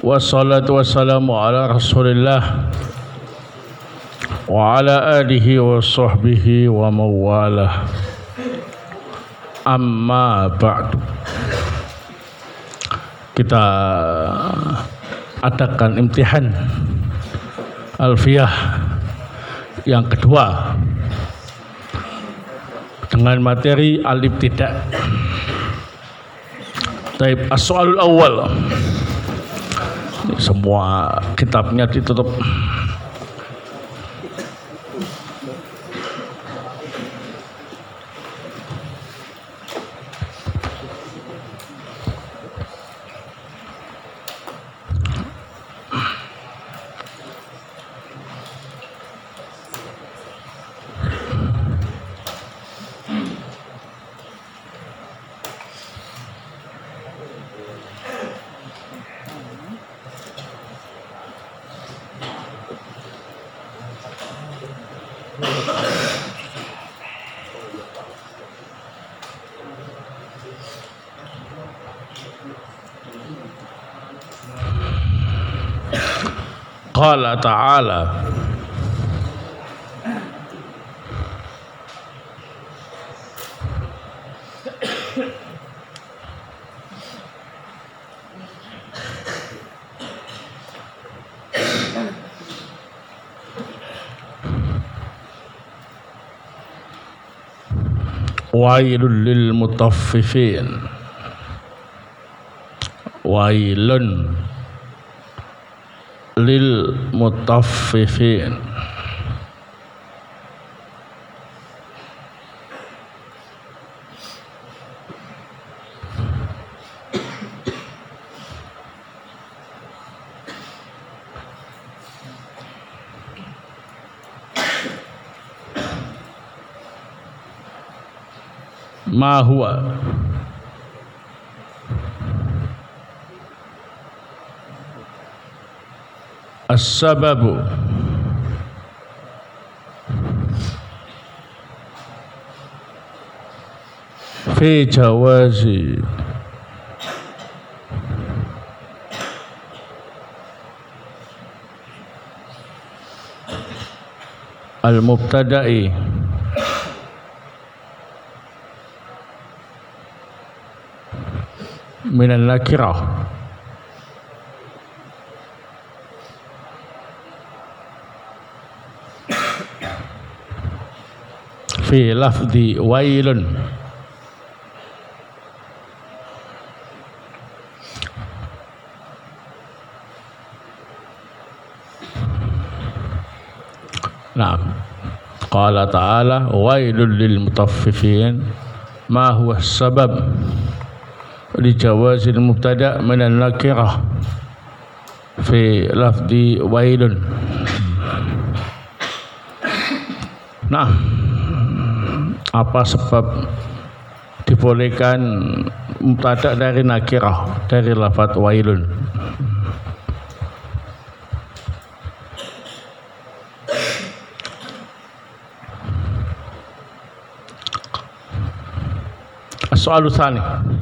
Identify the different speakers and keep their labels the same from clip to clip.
Speaker 1: Wassalatu wassalamu ala Rasulillah wa ala alihi wa sahbihi wa mawalah. Amma ba'du. Kita adakan imtihan alfiyah yang kedua dengan materi al-ibtida'. Taib as-soalul awal. Semua kitabnya ditutup. Qala ta'ala wailul lil mutaffifin. Wailun lil mutaffifin. Ma huwa as-sababu fi jawazi al-mubtada'i min al-nakirah fi lafzi wailun. Naam. Qala ta'ala wailul lil mutaffifin. Ma huwa as-sabab li jawazil mubtada' min an-nakirah fi lafzi wailun. Nah, apa sebab dibolehkan mubtada' dari nakirah, dari lafaz wailun? As-soalu tsani.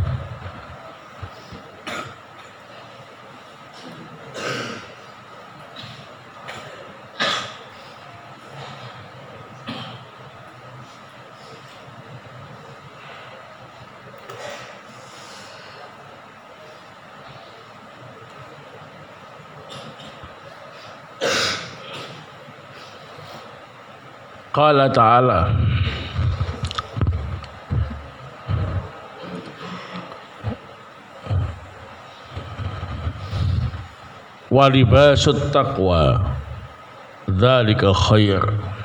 Speaker 1: Qala ta'ala wa libasut taqwa dzalika khair.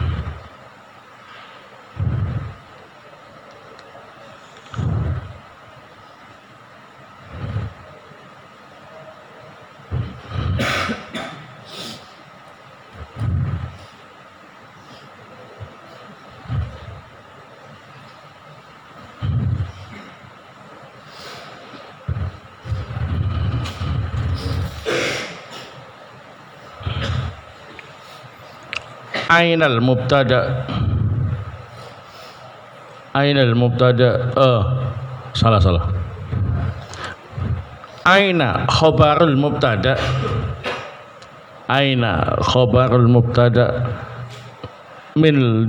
Speaker 1: Ainal mubtada. Ainal mubtada. Salah. Aina khabarul mubtada. Aina khabarul mubtada min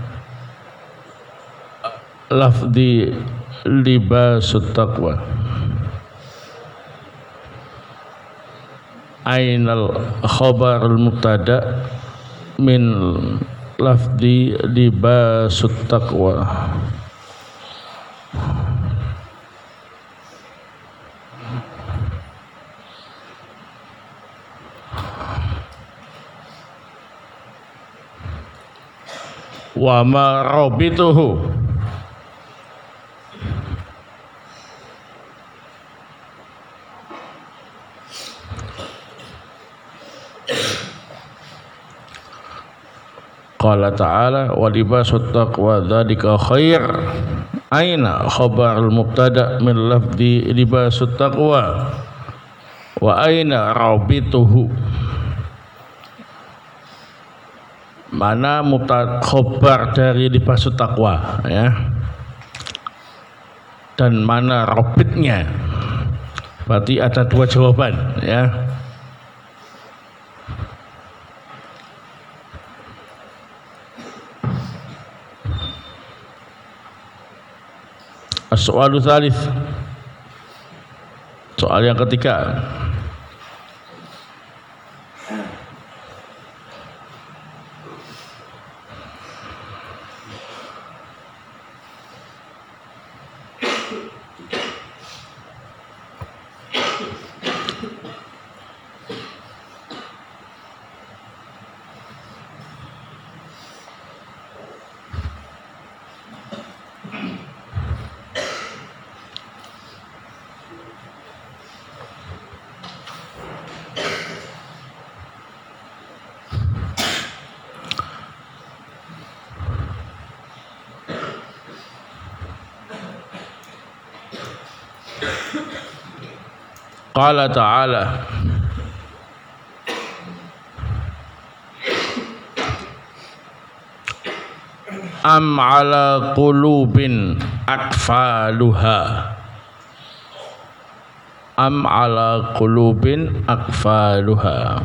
Speaker 1: lafdi libasut taqwa. Ainal khabarul mubtada min lafdi libasut taqwa. Wa ma rabituhu qala ta'ala wa libasut taqwa dzalika khair. Aina khabarul mubtada min lafzi libasut taqwa wa aina rabituhu. Mana mubtada khobar dari libasut taqwa ya, dan mana robitnya. Berarti ada dua jawaban ya. As-soalu tsalits, soal yang ketiga. Qala ta'ala am ala qulubin akfaluha. Am ala qulubin akfaluha.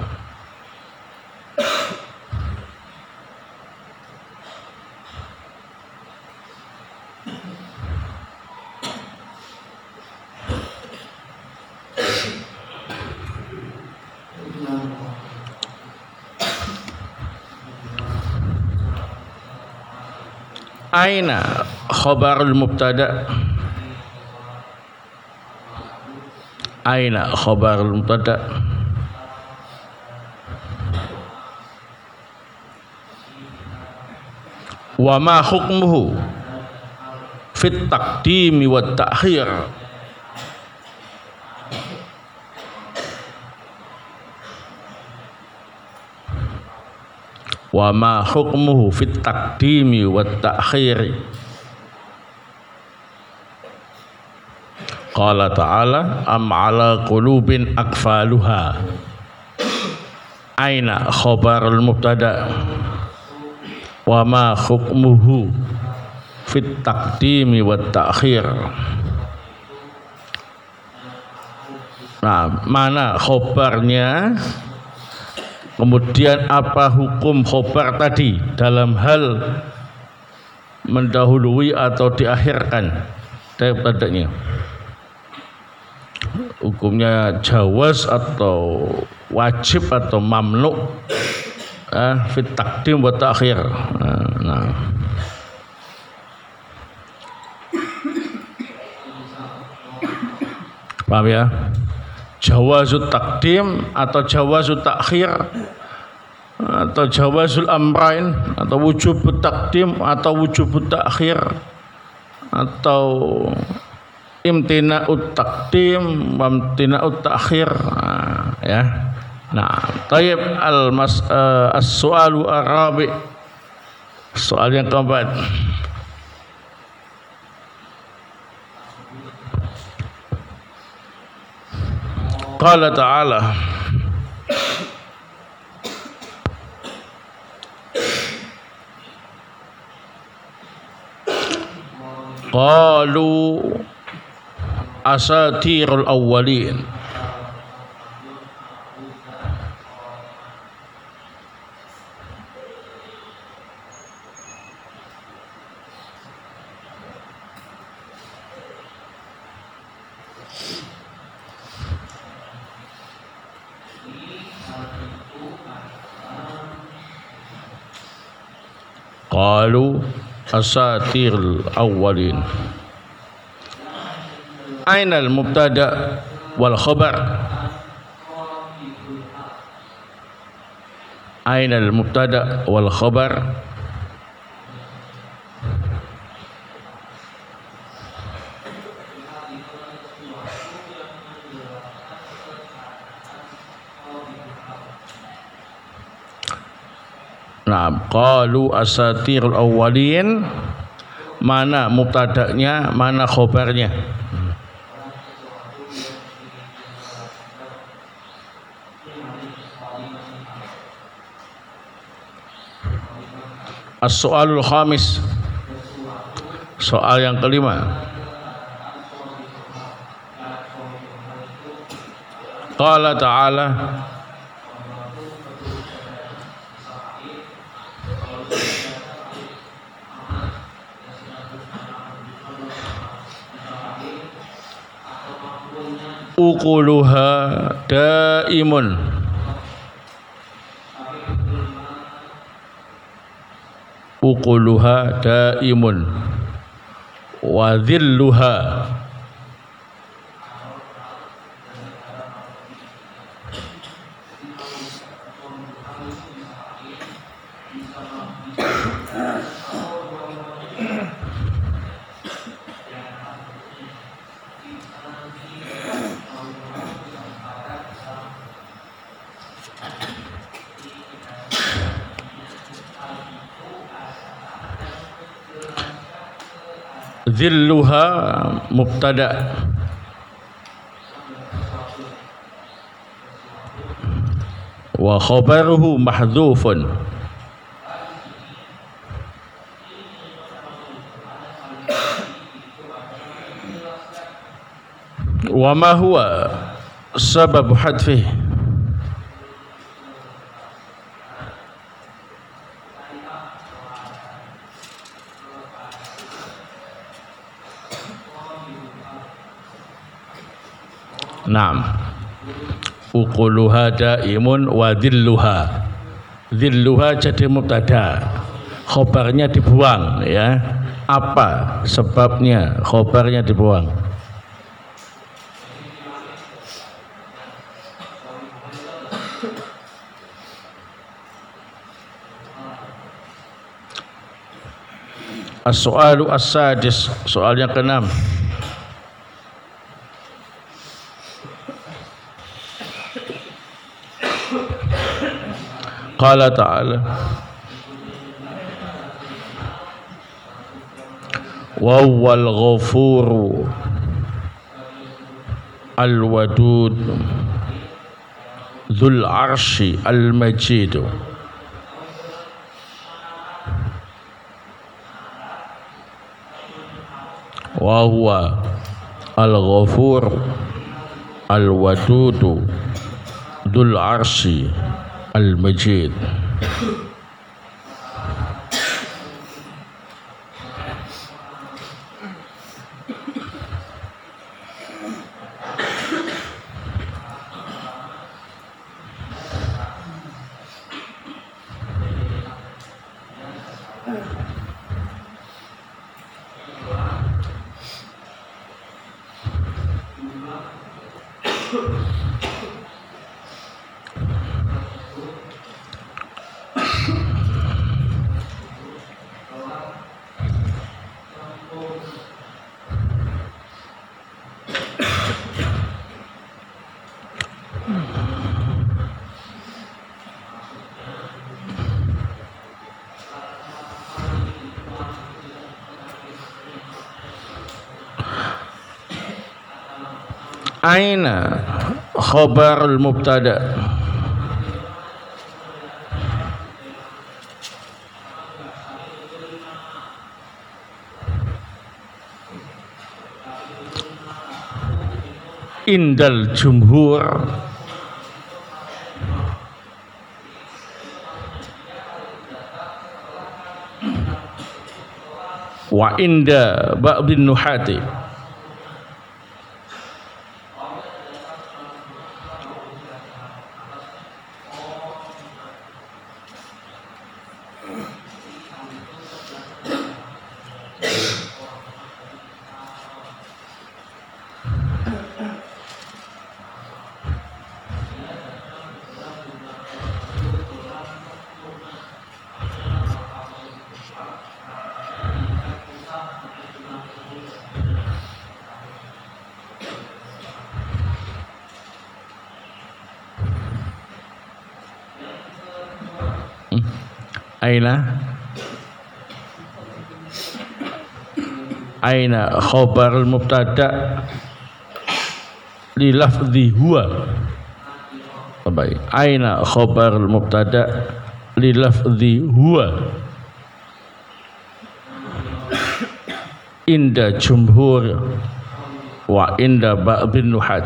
Speaker 1: Aina khabarul mubtada. Aina khabarul mubtada wa ma hukmuhu fit taqdimi wat ta'khir. Wa ma hukmuhu fit taqdimi wat ta'khir. Qala ta'ala am ala qulubin akfaluha. Aina khabarul mubtada wa ma hukmuhu fit taqdimi wat ta'khir. Nah, mana khobarnya, kemudian apa hukum khobar tadi dalam hal mendahului atau diakhirkan dari mubtada'nya. Hukumnya jawaz atau wajib atau mamnu fit taqdim wa ta'khir. Nah. Paham ya? Jawazut taqdim atau jawazut ta'khir atau jawazul amrain atau wujubut taqdim atau wujubut ta'khir atau imtina'ut taqdim wa imtina'ut ta'khir ya. Nah, tayyib as-su'alu ar-rabi', soal yang keempat. Qala ta'ala qalu asatirul awwalin. Qalu asatirul awwalin. Ainal mubtada wal khabar. Ainal mubtada wal khabar. Nah, qalu asatirul awwalin, mana mubtada'nya, mana khobarnya? As-soalul khamis, soal yang kelima. Qala ta'ala ukuluha daimun. Ukuluha daimun wa dhilluha dhilluha mubtada wa khabaruhu mahdhufun. Wa ma huwa sabab hadfihi? Naam, ukuluha daimun wa dhilluha. Dhilluha jadi mubtada, khobarnya dibuang, ya. Apa sebabnya khobarnya dibuang? As-soalu as-sadis, soal yang keenam. Qala ta'ala wa huwal ghafuru al-wadud dzul arsy al-majid. Wa huwa al-ghafur al-wadud dzul arsy al-majid. Aina khabarul mubtada? indal jumhur wa inda ba'dhin nuhati. Aina khabar al-mubtada li lafzi huwa. Baik. Aina khabar al-mubtada li lafzi huwa inda jumhur wa inda ba'dhin nuhat.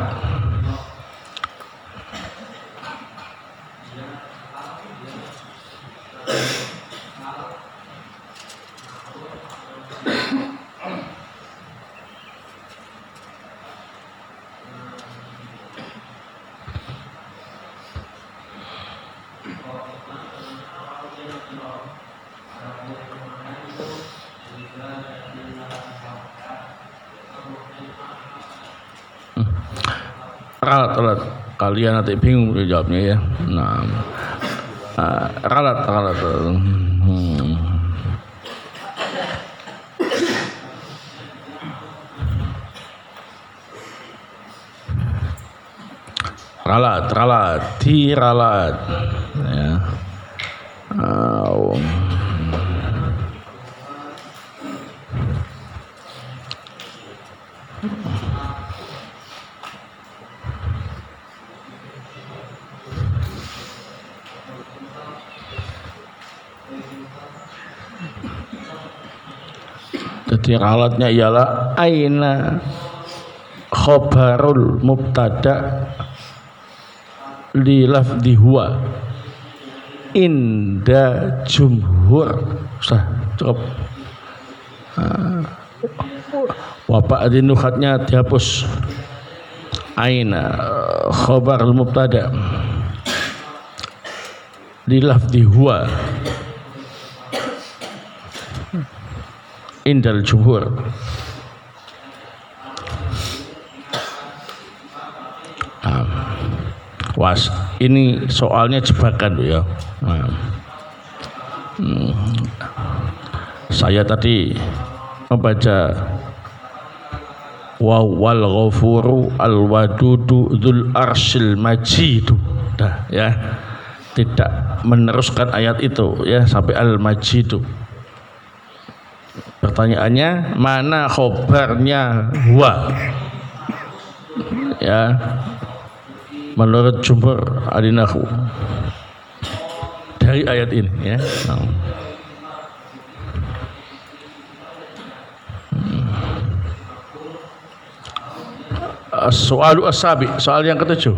Speaker 1: Ralat kalian nanti bingung jawabnya ya. Nah, ralat. Ralat, diralat ya. Jadi ralatnya ialah aina khabarul mubtada li lafzi huwa inda jumhur. Cukup. Wa ba'dhin nukhatnya dihapus. Aina khabarul mubtada li lafzi huwa indal jumhur. Was, ini soalnya jebakan ya. Saya tadi membaca wa wal ghafuru al wadudu dzul arsyil majid. Ya. Tidak meneruskan ayat itu ya sampai al majid. Pertanyaannya, mana khobarnya huwa? Ya, menurut jumhur adinahu dari ayat ini ya. Soal as-sabi, soal yang ketujuh.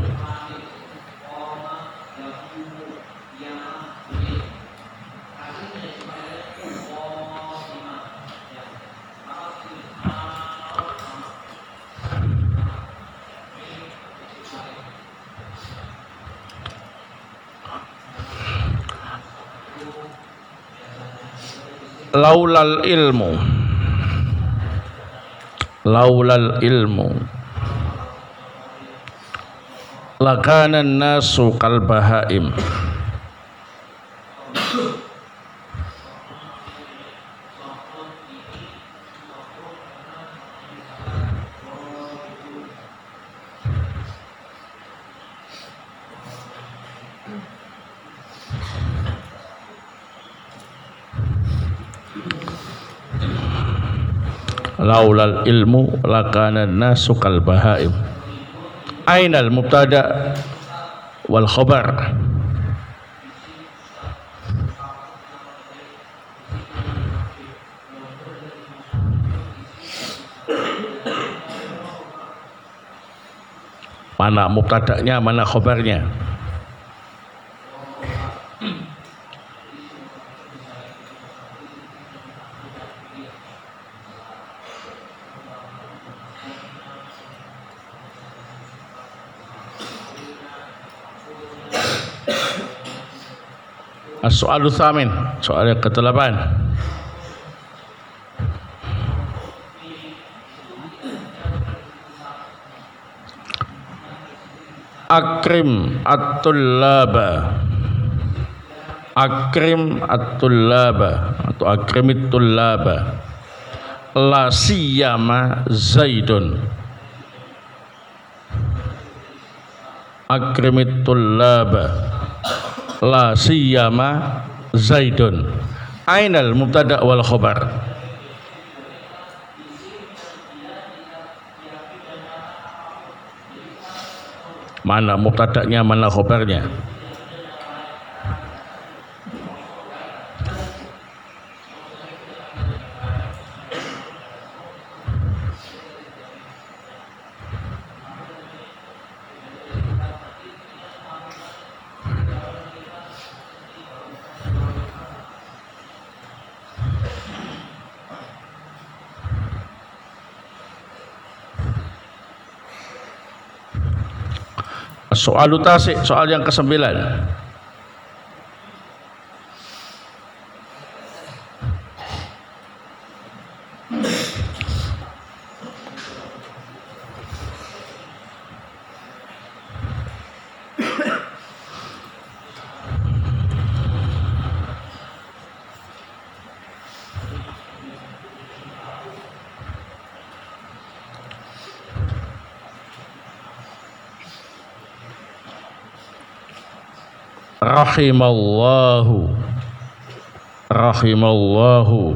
Speaker 1: Laulal ilmu lakana nasu kal bahaim. Laulal ilmu lakana nasu kal bahaim. Ainal mubtada wal khabar. Mana mubtada'nya, mana khobarnya? As-soalu tsamin, soal yang ke-8. Akrim at-tullaba. Akrim at-tullaba atau akrimit tullaba. La siyama Zaidun. Akrimit tullaba. La siyama Zaidun. Ainal mubtada wal khobar? Mana mubtada'nya, mana khobarnya? Soal utasi, soal yang ke-9. Rahimallahu. Rahimallahu.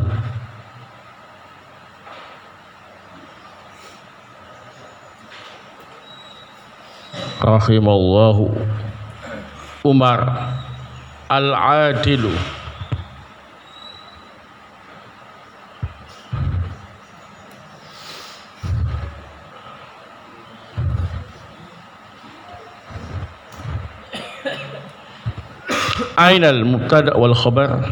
Speaker 1: Rahimallahu Umar al-adilu. Aina al-mubtada wal khabar?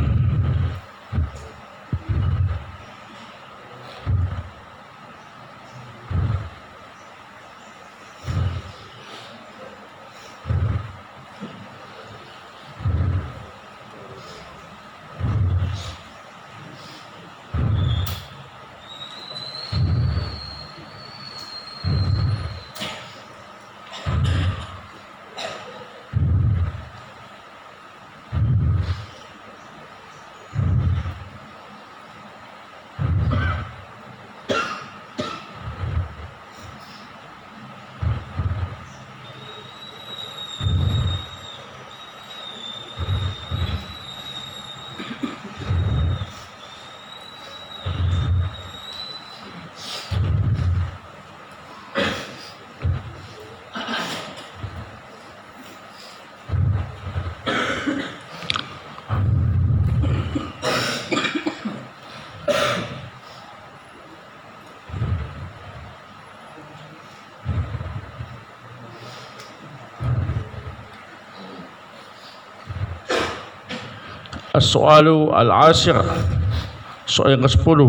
Speaker 1: As-soalu al-ashir, soal yang ke-10.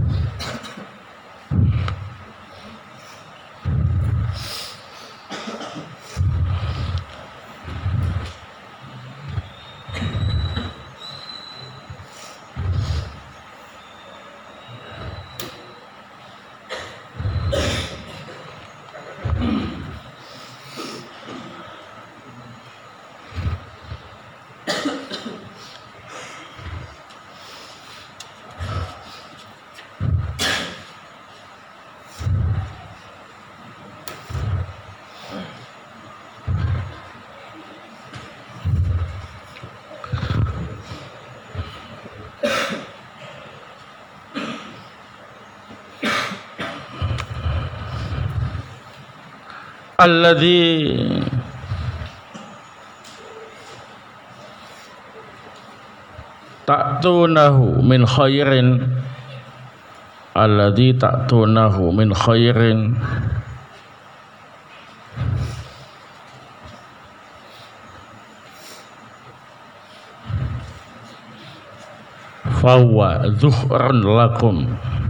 Speaker 1: Alladzi ta'tunahu min khairin, alladzi ta'tunahu min khairin fahuwa zuhrun lakum.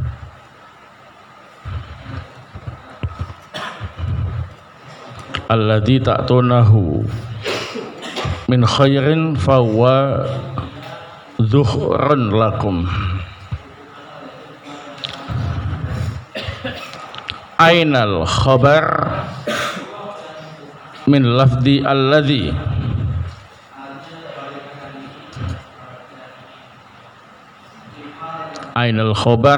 Speaker 1: Alladzi ta'tunahu min khairin fahuwa zuhrun lakum. Ainal khabar min lafdi alladzi. Ainal khabar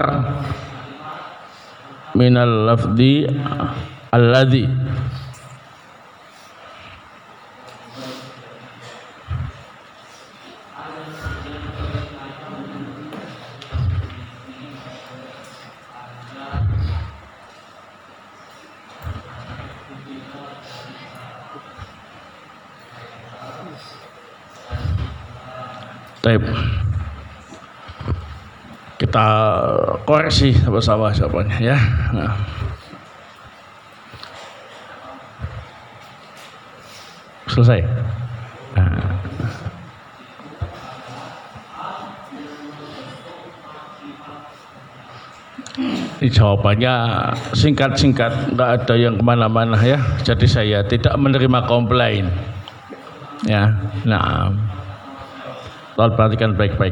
Speaker 1: minal lafdi alladzi. Baik. Kita koreksi bersama jawabannya ya. Nah. Selesai. Nah. Ini jawabannya singkat-singkat, nggak ada yang kemana-mana ya. Jadi saya tidak menerima komplain. Ya, nah. Tolong perhatikan baik-baik.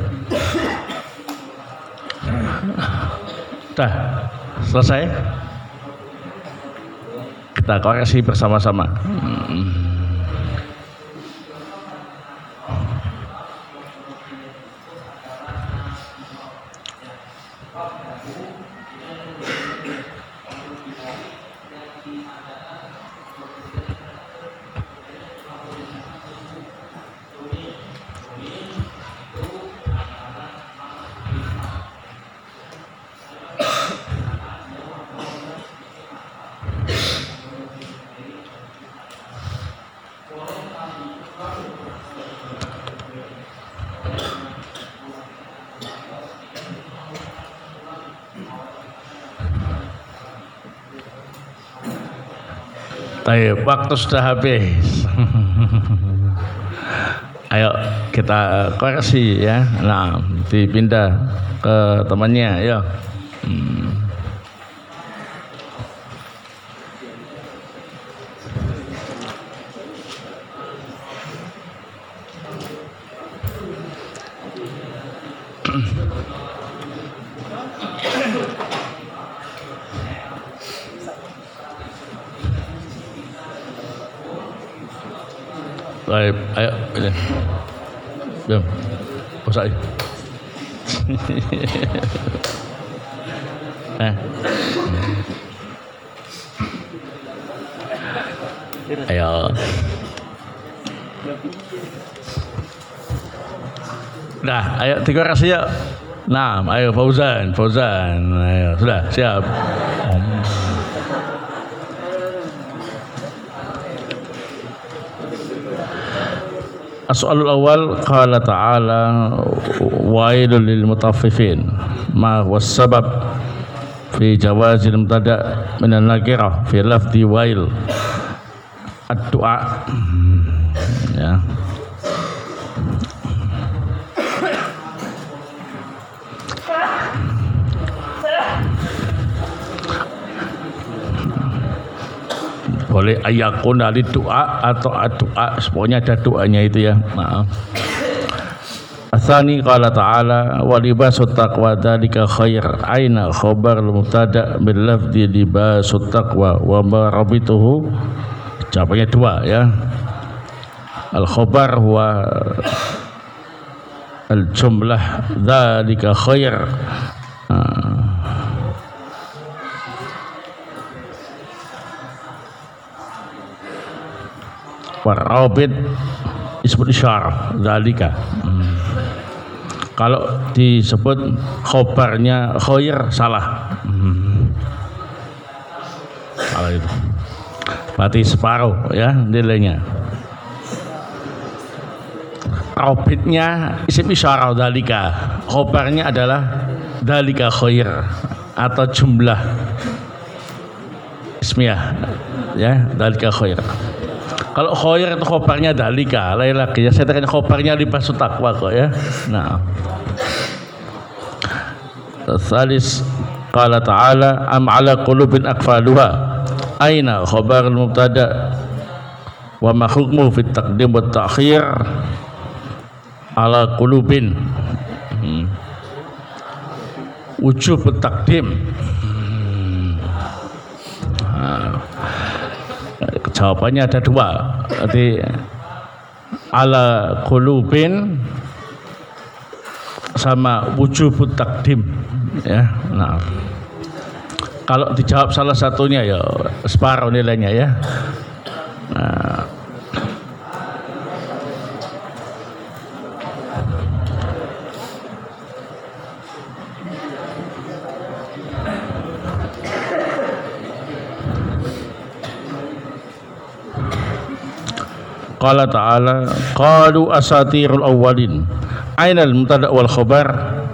Speaker 1: Dah, selesai. Kita koreksi bersama-sama. Baik, waktu sudah habis. Ayo kita koreksi ya. Nah, dipindah ke temannya, ya. Baik, ayo. Jom. Usai. Ayo. Nah, ayo dikoreksi ya. Nah, ayo Fauzan. Ayo, sudah siap. As-soalul awal qala ta'ala wailul lil mutaffifin ma huwa sabab fi jawazil mubtada' min an-nakirah fi lafzi wail ad-du'a ya. Boleh ayakun dari doa atau doa, pokoknya ada doanya itu ya. Maaf. Asani qala ta'ala wa libasut taqwa dzalika khair. Aina khabar mubtada bil lafzi libasut taqwa wa marabituhu. Jawabannya dua ya. Al khabar huwa al jumlah dzalika khair. Warabit disebut isyarah dzalika. Kalau disebut khobarnya khair salah. Salah itu. Berarti separuh ya nilainya. Rabitnya isim isyarah dzalika. Khobarnya adalah dzalika khair atau jumlah ismiyah ya, dzalika khair. Kalau khair itu khobarnya dalika, lain lagi ya. Saya tanya khobarnya libasut taqwa kok ya. Nah, Tsalis qala ta'ala am ala qulubin aqfaluha aina khabar al-mubtada wa ma hukmu fit taqdim wa ta'khir ala qulubin wujub taqdim. Jawabannya ada dua. Jadi ala qulubin sama wujub taqdim ya. Nah, kalau dijawab salah satunya ya separuh nilainya ya. Nah, qala ta'ala qalu asatirul awwalin ainal mubtada wal khabar.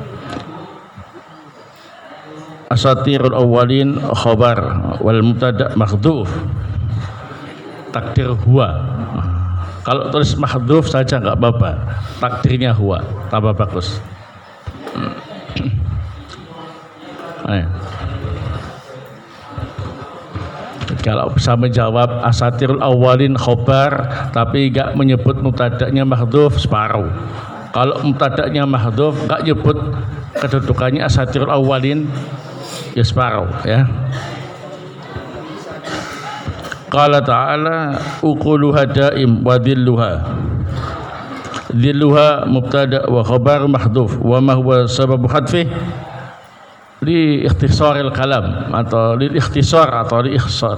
Speaker 1: Asatirul awwalin khabar wal mubtada mahdhuf takdir huwa. Kalau tulis mahdhuf saja enggak apa-apa, takdirnya huwa tambah bagus. Kalau bisa menjawab asatirul awalin khobar tapi enggak menyebut mubtada'nya mahdhuf separuh. Kalau mubtada'nya mahdhuf enggak nyebut kedudukannya asatirul awalin ya separuh ya. Qala ta'ala uquluha daim wa dhilluha. Dhilluha mubtada' wa khabar mahdhuf wa ma huwa sababu hadfih li ikhtisaril kalam atau li ikhtisar atau li ikhsar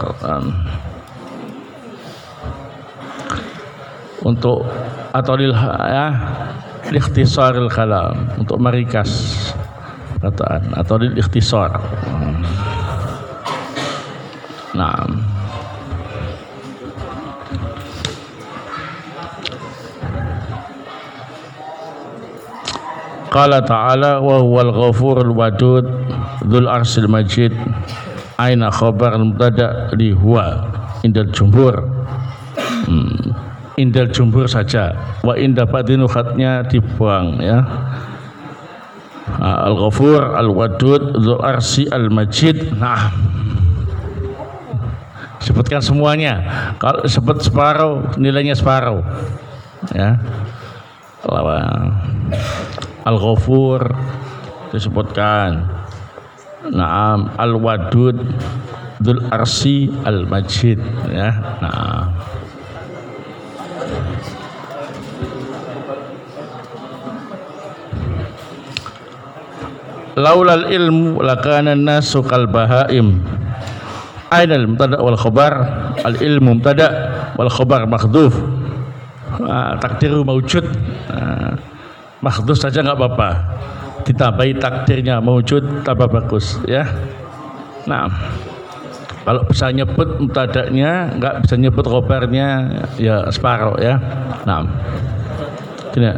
Speaker 1: untuk atau lil ya li ikhtisaril kalam untuk meringkas perkataan atau li ikhtisar. Nah, qala ta'ala wa huwal ghafurul wadud dzul arsyil majid aina khabar mubtada li huwa indal jumhur. Indal jumhur saja wa inda ba'dinu khatnya dibuang ya. Al ghafur al wadud dzul arsy al majid. Nah, sebutkan semuanya. Kalau sebut separuh nilainya separuh ya. Al-Ghafur disebutkan. Naam, Al-Wadud Dzul Arsy Al-Majid ya. Nah, laulal ilmu lakana an-nasu kal bahaim. Ainal mubtada wal khabar. Al ilmu mubtada wal khabar mahdhuf. Takdiru maujud. Mahdhuf saja enggak apa-apa, ditambahi takdirnya maujud tambah bagus ya. Nah, kalau bisa nyebut mubtada'nya enggak bisa nyebut khabarnya ya separuh ya. Nah, gini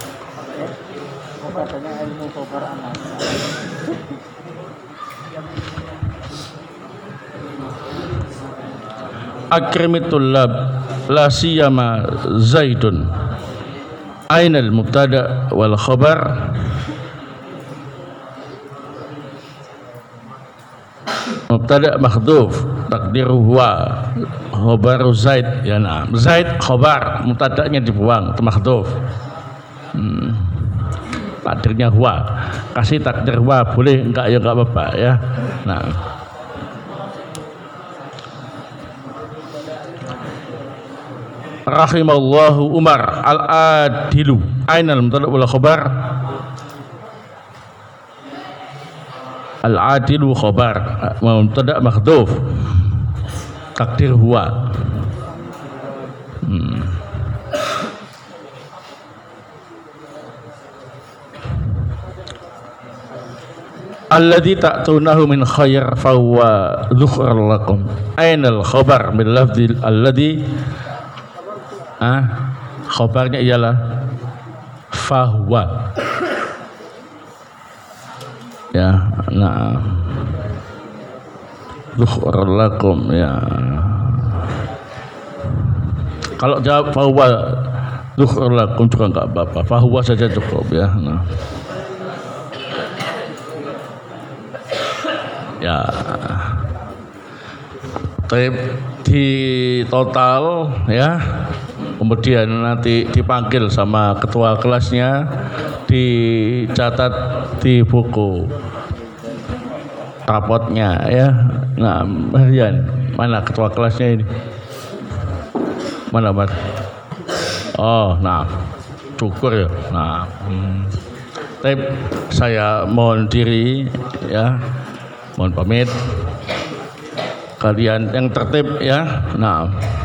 Speaker 1: akrimatul lab la siyama zaidun. Ainal mubtada wal khabar. Mubtada mahdhuf takdiru huwa khabaru zaid ya. Nah, zaid khabar mubtada'nya dibuang mahdhuf. Takdirnya huwa, kasih takdir huwa boleh enggak ya enggak apa-apa ya. Nah, rahimallahu Umar al-adilu. Ainal mubtada wal khabar. Al-adilu khabar mubtada mahdhuf takdir huwa. Alladzi ta'tunahu min khair fa huwa dzukhr lakum. Ainal khabar bil lafzi alladzi. Khabarnya ialah fahuwa ya. Nah, dzukhr lakum ya. Kalau jawab fahuwa dzukhr lakum juga enggak apa-apa, fahuwa saja cukup ya. Nah, Ya. Tip di total ya. Kemudian nanti dipanggil sama ketua kelasnya, dicatat di buku rapotnya ya. Nah, Marian, mana ketua kelasnya ini? Mana, Mas? Oh, nah, syukur ya. Nah, saya mohon diri ya, mohon pamit. Kalian yang tertib ya. Nah.